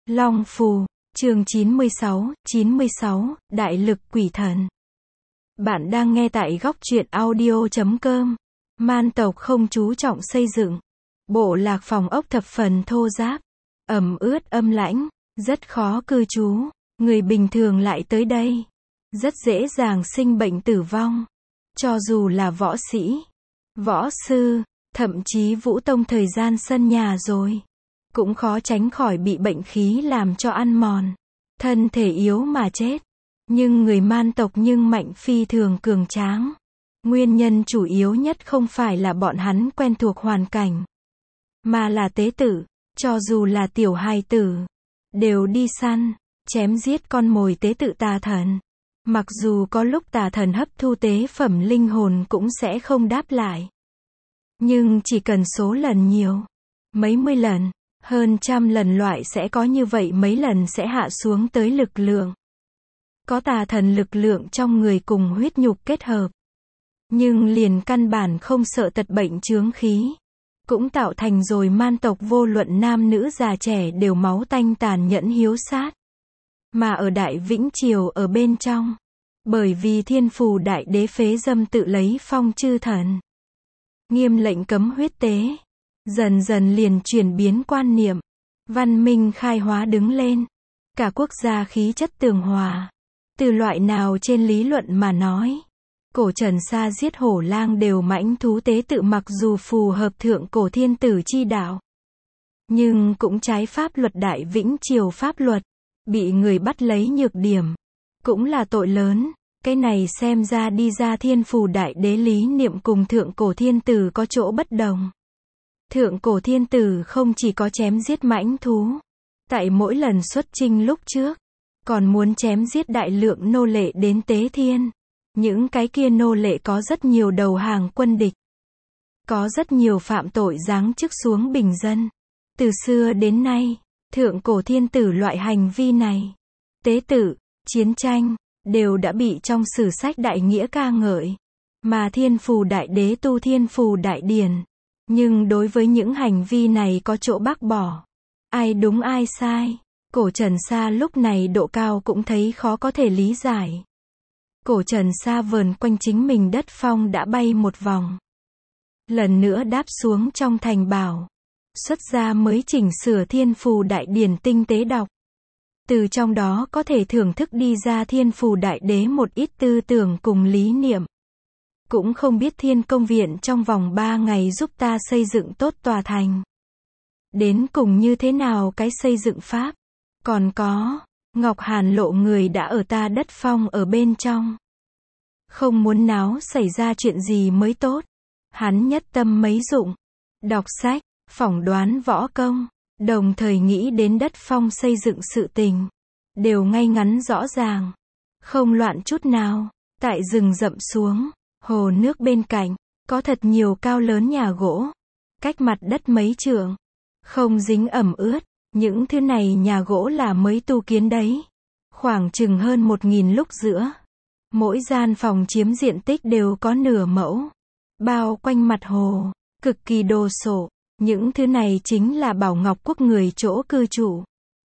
Long Phù, chương 96, Đại lực quỷ thần. Bạn đang nghe tại góc truyện audio.com. Man tộc không chú trọng xây dựng. Bộ lạc phòng ốc thập phần thô ráp, ẩm ướt âm lãnh, rất khó cư trú. Người bình thường lại tới đây, rất dễ dàng sinh bệnh tử vong. Cho dù là võ sĩ, võ sư, thậm chí vũ tông thời gian sân nhà rồi, cũng khó tránh khỏi bị bệnh khí làm cho ăn mòn, thân thể yếu mà chết. Nhưng người man tộc nhưng mạnh phi thường cường tráng. Nguyên nhân chủ yếu nhất không phải là bọn hắn quen thuộc hoàn cảnh, mà là tế tự. Cho dù là tiểu hài tử, đều đi săn, chém giết con mồi tế tự tà thần. Mặc dù có lúc tà thần hấp thu tế phẩm linh hồn cũng sẽ không đáp lại, nhưng chỉ cần số lần nhiều, mấy mươi lần, hơn trăm lần loại sẽ có như vậy mấy lần sẽ hạ xuống tới lực lượng. Có tà thần lực lượng trong người cùng huyết nhục kết hợp, nhưng liền căn bản không sợ tật bệnh chướng khí. Cũng tạo thành rồi man tộc vô luận nam nữ già trẻ đều máu tanh tàn nhẫn hiếu sát. Mà ở Đại Vĩnh Triều ở bên trong, bởi vì Thiên Phù Đại Đế phế dâm tự lấy phong chư thần, nghiêm lệnh cấm huyết tế, dần dần liền chuyển biến quan niệm, văn minh khai hóa đứng lên, cả quốc gia khí chất tường hòa. Từ loại nào trên lý luận mà nói, cổ Trần Sa giết hổ lang đều mãnh thú tế tự mặc dù phù hợp thượng cổ thiên tử chi đạo, nhưng cũng trái pháp luật Đại Vĩnh Triều pháp luật, bị người bắt lấy nhược điểm, cũng là tội lớn. Cái này xem ra đi ra Thiên Phù Đại Đế lý niệm cùng thượng cổ thiên tử có chỗ bất đồng. Thượng cổ thiên tử không chỉ có chém giết mãnh thú, tại mỗi lần xuất chinh lúc trước, còn muốn chém giết đại lượng nô lệ đến tế thiên. Những cái kia nô lệ có rất nhiều đầu hàng quân địch, có rất nhiều phạm tội giáng chức xuống bình dân. Từ xưa đến nay, thượng cổ thiên tử loại hành vi này, tế tự, chiến tranh, đều đã bị trong sử sách đại nghĩa ca ngợi. Mà Thiên Phù Đại Đế tu Thiên Phù Đại Điển, nhưng đối với những hành vi này có chỗ bác bỏ. Ai đúng ai sai, cổ Trần Sa lúc này độ cao cũng thấy khó có thể lý giải. Cổ Trần Sa vờn quanh chính mình đất phong đã bay một vòng, lần nữa đáp xuống trong thành bảo, xuất ra mới chỉnh sửa Thiên Phù Đại Điển tinh tế đọc. Từ trong đó có thể thưởng thức đi ra Thiên Phù Đại Đế một ít tư tưởng cùng lý niệm. Cũng không biết Thiên Công Viện trong vòng 3 ngày giúp ta xây dựng tốt tòa thành, đến cùng như thế nào cái xây dựng pháp. Còn có, Ngọc Hàn Lộ người đã ở ta đất phong ở bên trong, không muốn náo xảy ra chuyện gì mới tốt. Hắn nhất tâm mấy dụng, đọc sách, phỏng đoán võ công, đồng thời nghĩ đến đất phong xây dựng sự tình, đều ngay ngắn rõ ràng, không loạn chút nào. Tại rừng rậm xuống, hồ nước bên cạnh, có thật nhiều cao lớn nhà gỗ, cách mặt đất mấy trượng, không dính ẩm ướt. Những thứ này nhà gỗ là mới tu kiến đấy, khoảng chừng hơn 1000 lúc giữa. Mỗi gian phòng chiếm diện tích đều có nửa mẫu, bao quanh mặt hồ, cực kỳ đồ sộ. Những thứ này chính là Bảo Ngọc Quốc người chỗ cư trụ.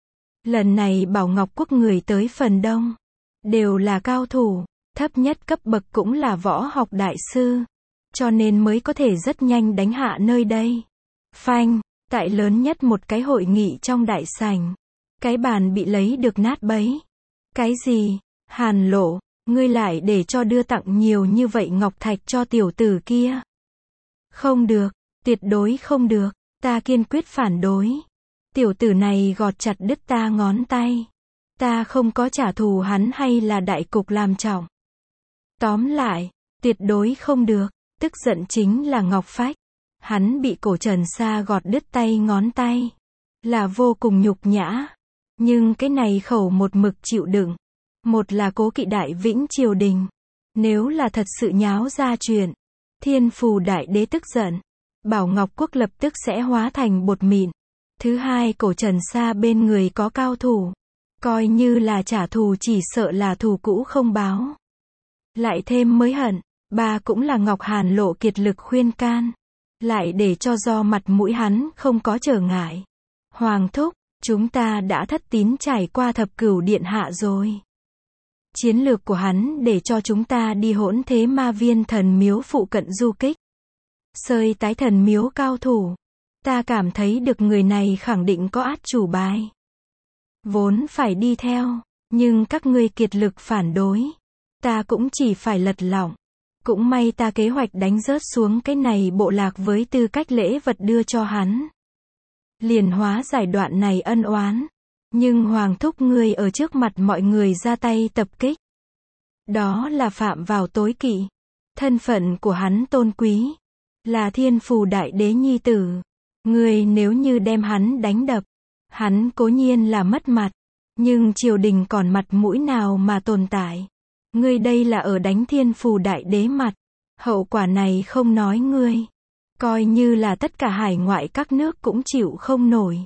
Lần này Bảo Ngọc Quốc người tới phần đông, đều là cao thủ, thấp nhất cấp bậc cũng là võ học đại sư, cho nên mới có thể rất nhanh đánh hạ nơi đây. Phanh, tại lớn nhất một cái hội nghị trong đại sảnh, cái bàn bị lấy được nát bấy. Cái gì? Hàn Lộ, ngươi lại để cho đưa tặng nhiều như vậy ngọc thạch cho tiểu tử kia? Không được, tuyệt đối không được, ta kiên quyết phản đối. Tiểu tử này gọt chặt đứt ta ngón tay, ta không có trả thù hắn hay là đại cục làm trọng. Tóm lại, tuyệt đối không được. Tức giận chính là Ngọc Phách, hắn bị cổ Trần Sa gọt đứt tay ngón tay, là vô cùng nhục nhã. Nhưng cái này khẩu một mực chịu đựng, một là cố kỵ Đại Vĩnh Triều đình, nếu là thật sự nháo ra chuyện, Thiên Phù Đại Đế tức giận, Bảo Ngọc Quốc lập tức sẽ hóa thành bột mịn. Thứ hai, cổ Trần Sa bên người có cao thủ, coi như là trả thù chỉ sợ là thù cũ không báo, lại thêm mới hận. Ba cũng là Ngọc Hàn Lộ kiệt lực khuyên can, lại để cho do mặt mũi hắn không có trở ngại. Hoàng thúc, Chúng ta đã thất tín trải qua thập cửu điện hạ rồi. Chiến lược của hắn để cho chúng ta đi hỗn thế ma viên thần miếu phụ cận du kích. Sơi tái thần miếu cao thủ. Ta cảm thấy được người này khẳng định có át chủ bài. Vốn phải đi theo, nhưng các ngươi kiệt lực phản đối. Ta cũng chỉ phải lật lọng. Cũng may ta kế hoạch đánh rớt xuống cái này bộ lạc với tư cách lễ vật đưa cho hắn. Liền hóa giải đoạn này ân oán. Nhưng Hoàng thúc ngươi ở trước mặt mọi người ra tay tập kích. Đó là phạm vào tối kỵ. Thân phận của hắn tôn quý. Là thiên phù đại đế nhi tử. Ngươi nếu như đem hắn đánh đập. Hắn cố nhiên là mất mặt. Nhưng triều đình còn mặt mũi nào mà tồn tại. Ngươi đây là ở đánh thiên phù đại đế mặt. Hậu quả này không nói ngươi. Coi như là tất cả hải ngoại các nước cũng chịu không nổi.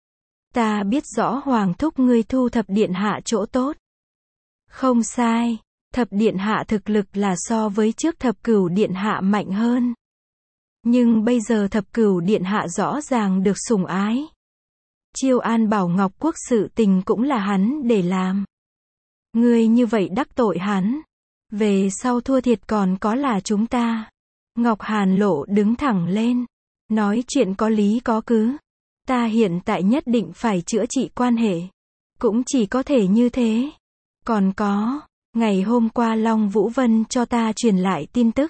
Ta biết rõ Hoàng thúc ngươi thu thập điện hạ chỗ tốt. Không sai, thập điện hạ thực lực là so với trước thập cửu điện hạ mạnh hơn. Nhưng bây giờ thập cửu điện hạ rõ ràng được sủng ái. Chiêu an Bảo Ngọc quốc sự tình cũng là hắn để làm. Ngươi như vậy đắc tội hắn. Về sau thua thiệt còn có là chúng ta. Ngọc Hàn Lộ đứng thẳng lên. Nói chuyện có lý có cứ. Ta hiện tại nhất định phải chữa trị quan hệ. Cũng chỉ có thể như thế. Còn có, ngày hôm qua Long Vũ Vân cho ta truyền lại tin tức.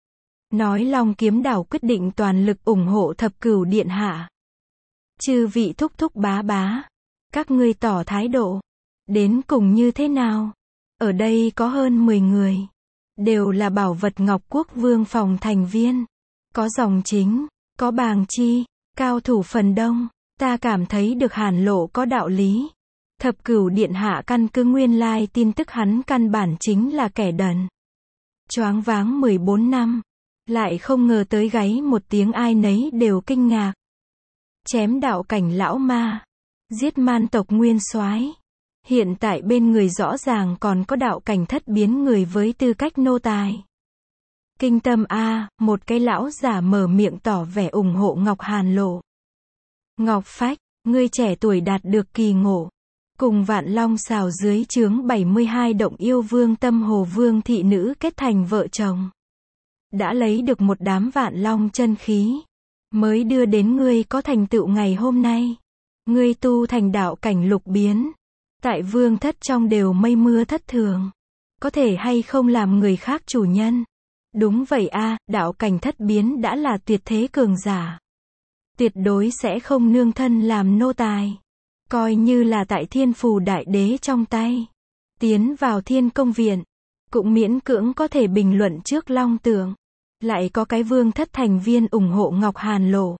Nói Long Kiếm Đảo quyết định toàn lực ủng hộ thập cửu điện hạ. Chư vị thúc thúc bá bá. Các ngươi tỏ thái độ. Đến cùng như thế nào? Ở đây có hơn 10 người. Đều là bảo vật Ngọc Quốc Vương phòng thành viên. Có dòng chính, có bàng chi, cao thủ phần đông. Ta cảm thấy được Hàn Lộ có đạo lý. Thập cửu điện hạ căn cứ nguyên lai tin tức hắn căn bản chính là kẻ đần. Choáng váng 14 năm. Lại không ngờ tới gáy một tiếng ai nấy đều kinh ngạc. Chém đạo cảnh lão ma. Giết man tộc nguyên soái. Hiện tại bên người rõ ràng còn có đạo cảnh thất biến người với tư cách nô tài. Kinh tâm a, một cái lão giả mở miệng tỏ vẻ ủng hộ Ngọc Hàn Lộ. Ngọc Phách, ngươi trẻ tuổi đạt được kỳ ngộ. Cùng Vạn Long xào dưới trướng 72 động yêu vương Tâm Hồ Vương thị nữ kết thành vợ chồng. Đã lấy được một đám Vạn Long chân khí. Mới đưa đến ngươi có thành tựu ngày hôm nay. Ngươi tu thành đạo cảnh lục biến. Tại vương thất trong đều mây mưa thất thường. Có thể hay không làm người khác chủ nhân. Đúng vậy a, đạo cảnh thất biến đã là tuyệt thế cường giả. Tuyệt đối sẽ không nương thân làm nô tài. Coi như là tại thiên phù đại đế trong tay. Tiến vào thiên công viện. Cũng miễn cưỡng có thể bình luận trước Long Tượng. Lại có cái vương thất thành viên ủng hộ Ngọc Hàn Lộ.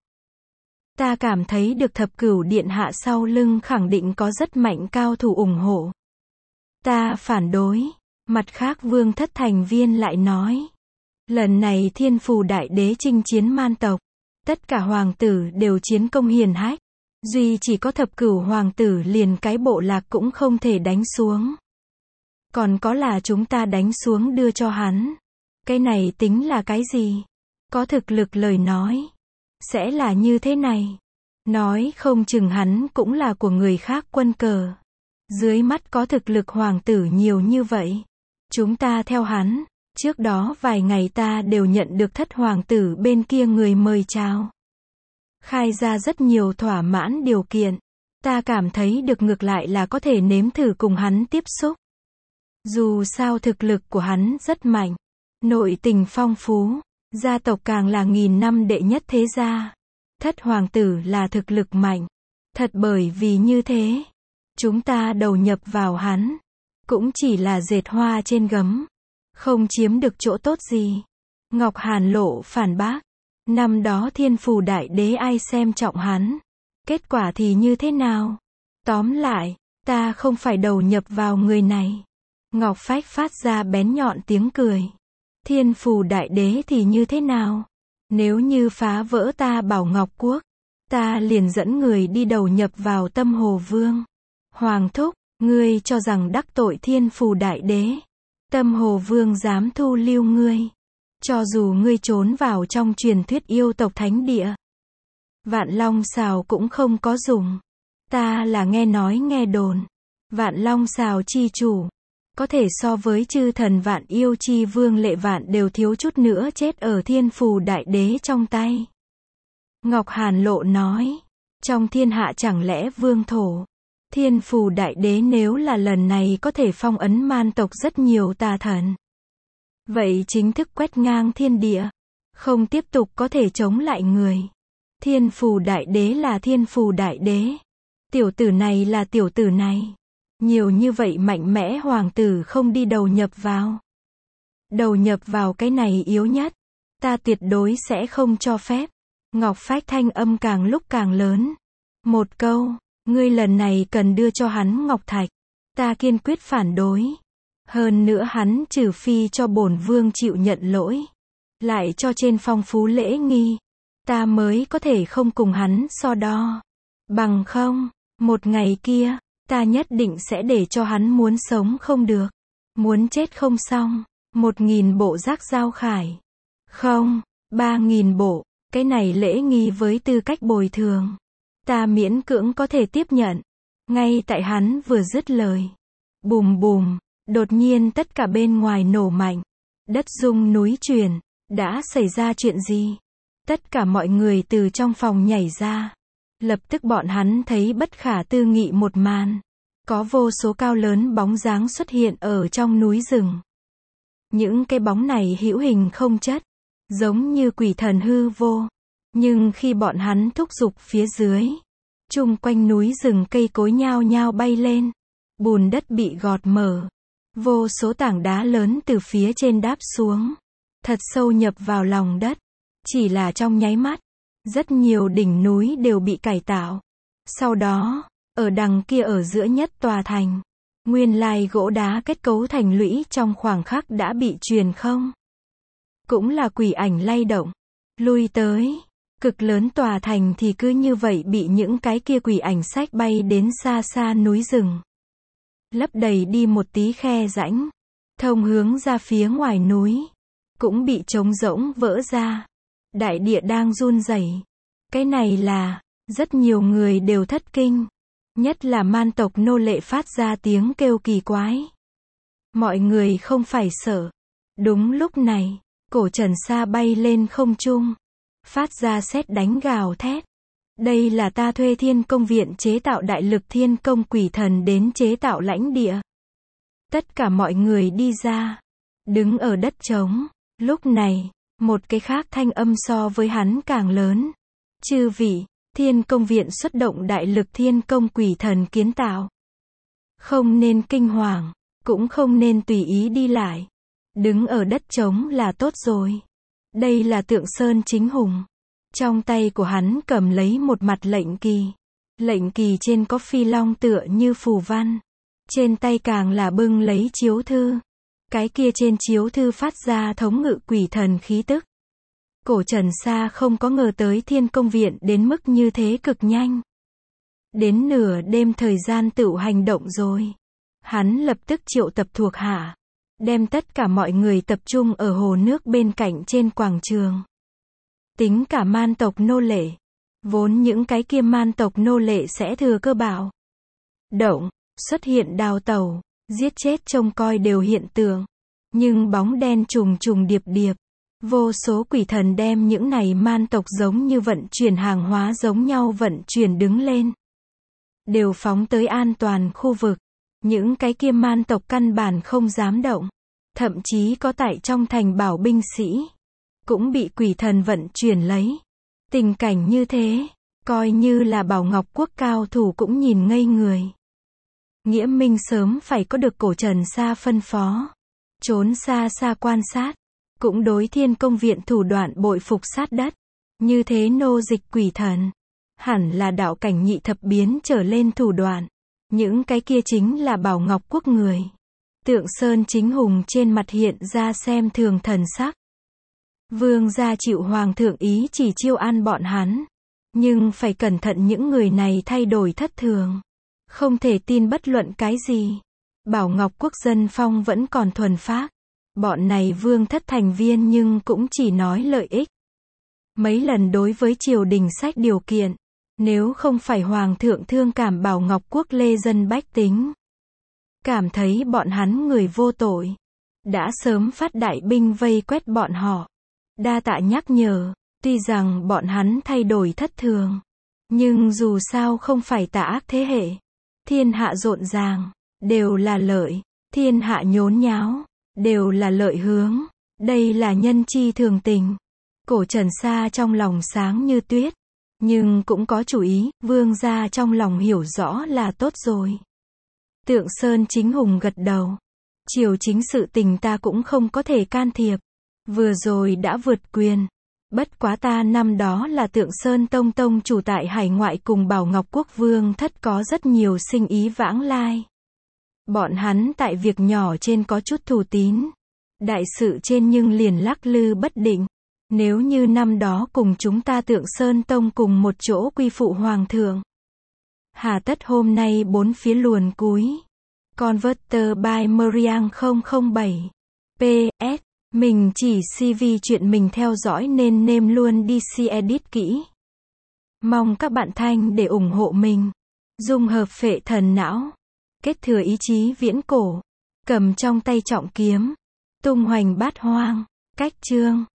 Ta cảm thấy được thập cửu điện hạ sau lưng khẳng định có rất mạnh cao thủ ủng hộ. Ta phản đối. Mặt khác vương thất thành viên lại nói. Lần này thiên phù đại đế chinh chiến man tộc. Tất cả hoàng tử đều chiến công hiển hách. Duy chỉ có thập cửu hoàng tử liền cái bộ lạc cũng không thể đánh xuống. Còn có là chúng ta đánh xuống đưa cho hắn. Cái này tính là cái gì? Có thực lực lời nói. Sẽ là như thế này. Nói không chừng hắn cũng là của người khác quân cờ. Dưới mắt có thực lực hoàng tử nhiều như vậy. Chúng ta theo hắn. Trước đó vài ngày ta đều nhận được thất hoàng tử bên kia người mời chào. Khai ra rất nhiều thỏa mãn điều kiện. Ta cảm thấy được ngược lại là có thể nếm thử cùng hắn tiếp xúc. Dù sao thực lực của hắn rất mạnh. Nội tình phong phú. Gia tộc càng là 1000 năm đệ nhất thế gia. Thất hoàng tử là thực lực mạnh. Thật bởi vì như thế. Chúng ta đầu nhập vào hắn. Cũng chỉ là dệt hoa trên gấm. Không chiếm được chỗ tốt gì. Ngọc Hàn Lộ phản bác. Năm đó thiên phù đại đế ai xem trọng hắn. Kết quả thì như thế nào? Tóm lại, ta không phải đầu nhập vào người này. Ngọc Phách phát ra bén nhọn tiếng cười. Thiên phù đại đế thì như thế nào? Nếu như phá vỡ ta Bảo Ngọc Quốc, ta liền dẫn người đi đầu nhập vào Tâm Hồ Vương. Hoàng thúc, ngươi cho rằng đắc tội thiên phù đại đế. Tâm Hồ Vương dám thu lưu ngươi. Cho dù ngươi trốn vào trong truyền thuyết yêu tộc thánh địa. Vạn Long xào cũng không có dùng. Ta là nghe nói nghe đồn. Vạn Long Sào chi chủ. Có thể so với chư thần Vạn Yêu chi vương Lệ Vạn đều thiếu chút nữa chết ở Thiên Phù Đại Đế trong tay. Ngọc Hàn Lộ nói. Trong thiên hạ chẳng lẽ vương thổ. Thiên Phù Đại Đế nếu là lần này có thể phong ấn man tộc rất nhiều tà thần. Vậy chính thức quét ngang thiên địa. Không tiếp tục có thể chống lại người. Thiên Phù Đại Đế là Thiên Phù Đại Đế. Tiểu tử này là tiểu tử này. Nhiều như vậy mạnh mẽ hoàng tử không đi đầu nhập vào. Đầu nhập vào cái này yếu nhất. Ta tuyệt đối sẽ không cho phép. Ngọc Phách thanh âm càng lúc càng lớn. Một câu, ngươi lần này cần đưa cho hắn ngọc thạch. Ta kiên quyết phản đối. Hơn nữa hắn trừ phi cho bổn vương chịu nhận lỗi. Lại cho trên phong phú lễ nghi. Ta mới có thể không cùng hắn so đo. Bằng không, một ngày kia, ta nhất định sẽ để cho hắn muốn sống không được. Muốn chết không xong. 1.000 bộ giác giao khải. Không, 3.000 bộ. Cái này lễ nghi với tư cách bồi thường. Ta miễn cưỡng có thể tiếp nhận. Ngay tại hắn vừa dứt lời. Bùm bùm. Đột nhiên tất cả bên ngoài nổ mạnh. Đất rung núi chuyển. Đã xảy ra chuyện gì? Tất cả mọi người từ trong phòng nhảy ra. Lập tức bọn hắn thấy bất khả tư nghị một màn. Có vô số cao lớn bóng dáng xuất hiện ở trong núi rừng. Những cái bóng này hữu hình không chất. Giống như quỷ thần hư vô. Nhưng khi bọn hắn thúc giục phía dưới. Chung quanh núi rừng cây cối nhao nhao bay lên. Bùn đất bị gọt mở. Vô số tảng đá lớn từ phía trên đáp xuống. Thật sâu nhập vào lòng đất. Chỉ là trong nháy mắt. Rất nhiều đỉnh núi đều bị cải tạo. Sau đó, ở đằng kia ở giữa nhất tòa thành. Nguyên lai gỗ đá kết cấu thành lũy trong khoảng khắc đã bị truyền không. Cũng là quỷ ảnh lay động. Lui tới. Cực lớn tòa thành thì cứ như vậy bị những cái kia quỷ ảnh xách bay đến xa xa núi rừng. Lấp đầy đi một tí khe rãnh. Thông hướng ra phía ngoài núi. Cũng bị trống rỗng vỡ ra. Đại địa đang run rẩy. Cái này là, rất nhiều người đều thất kinh. Nhất là man tộc nô lệ phát ra tiếng kêu kỳ quái. Mọi người không phải sợ. Đúng lúc này, cổ trần sa bay lên không trung. Phát ra sét đánh gào thét. Đây là ta thuê Thiên Công Viện chế tạo đại lực thiên công quỷ thần đến chế tạo lãnh địa. Tất cả mọi người đi ra. Đứng ở đất trống. Lúc này, một cái khác thanh âm so với hắn càng lớn. Chư vị, Thiên Công Viện xuất động đại lực thiên công quỷ thần kiến tạo. Không nên kinh hoàng, cũng không nên tùy ý đi lại. Đứng ở đất trống là tốt rồi. Đây là Tượng Sơn Chính Hùng. Trong tay của hắn cầm lấy một mặt lệnh kỳ. Lệnh kỳ trên có phi long tựa như phù văn. Trên tay càng là bưng lấy chiếu thư. Cái kia trên chiếu thư phát ra thống ngự quỷ thần khí tức. Cổ Trần Sa không có ngờ tới Thiên Công Viện đến mức như thế cực nhanh. Đến nửa đêm thời gian tựu hành động rồi. Hắn lập tức triệu tập thuộc hạ. Đem tất cả mọi người tập trung ở hồ nước bên cạnh trên quảng trường. Tính cả man tộc nô lệ. Vốn những cái kia man tộc nô lệ sẽ thừa cơ bạo động, xuất hiện đào tẩu, giết chết trông coi đều hiện tượng. Nhưng bóng đen trùng trùng điệp điệp. Vô số quỷ thần đem những này man tộc giống như vận chuyển hàng hóa giống nhau vận chuyển đứng lên. Đều phóng tới an toàn khu vực. Những cái kia man tộc căn bản không dám động. Thậm chí có tại trong thành bảo binh sĩ. Cũng bị quỷ thần vận chuyển lấy. Tình cảnh như thế, coi như là Bảo Ngọc Quốc cao thủ cũng nhìn ngây người. Nghĩa Minh sớm phải có được Cổ Trần Sa phân phó. Trốn xa xa quan sát. Cũng đối Thiên Công Viện thủ đoạn bội phục sát đất. Như thế nô dịch quỷ thần. Hẳn là đạo cảnh nhị thập biến trở lên thủ đoạn. Những cái kia chính là Bảo Ngọc Quốc người. Tượng Sơn Chính Hùng trên mặt hiện ra xem thường thần sắc. Vương gia chịu hoàng thượng ý chỉ chiêu an bọn hắn. Nhưng phải cẩn thận những người này thay đổi thất thường. Không thể tin bất luận cái gì. Bảo Ngọc Quốc dân phong vẫn còn thuần phác. Bọn này vương thất thành viên nhưng cũng chỉ nói lợi ích. Mấy lần đối với triều đình sách điều kiện. Nếu không phải Hoàng thượng thương cảm Bảo Ngọc Quốc lê dân bách tính, cảm thấy bọn hắn người vô tội, đã sớm phát đại binh vây quét bọn họ. Đa tạ nhắc nhở, tuy rằng bọn hắn thay đổi thất thường, nhưng dù sao không phải tà ác thế hệ. Thiên hạ rộn ràng, đều là lợi. Thiên hạ nhốn nháo, đều là lợi hướng. Đây là nhân chi thường tình. Cổ Trần Sa trong lòng sáng như tuyết, nhưng cũng có chủ ý, vương gia trong lòng hiểu rõ là tốt rồi. Tượng Sơn Chính Hùng gật đầu. Triều chính sự tình ta cũng không có thể can thiệp. Vừa rồi đã vượt quyền. Bất quá ta năm đó là Tượng Sơn Tông tông chủ tại hải ngoại cùng Bảo Ngọc Quốc vương thất có rất nhiều sinh ý vãng lai. Bọn hắn tại việc nhỏ trên có chút thù tín. Đại sự trên nhưng liền lắc lư bất định. Nếu như năm đó cùng chúng ta Tượng Sơn Tông cùng một chỗ quy phụ hoàng thượng, hà tất hôm nay bốn phía luồn cúi. Converter by Meriang 007. PS. Mình chỉ CV chuyện mình theo dõi nên nêm luôn DC edit kỹ. Mong các bạn thanh để ủng hộ mình. Dung hợp phệ thần não. Kết thừa ý chí viễn cổ. Cầm trong tay trọng kiếm. Tung hoành bát hoang. Cách chương.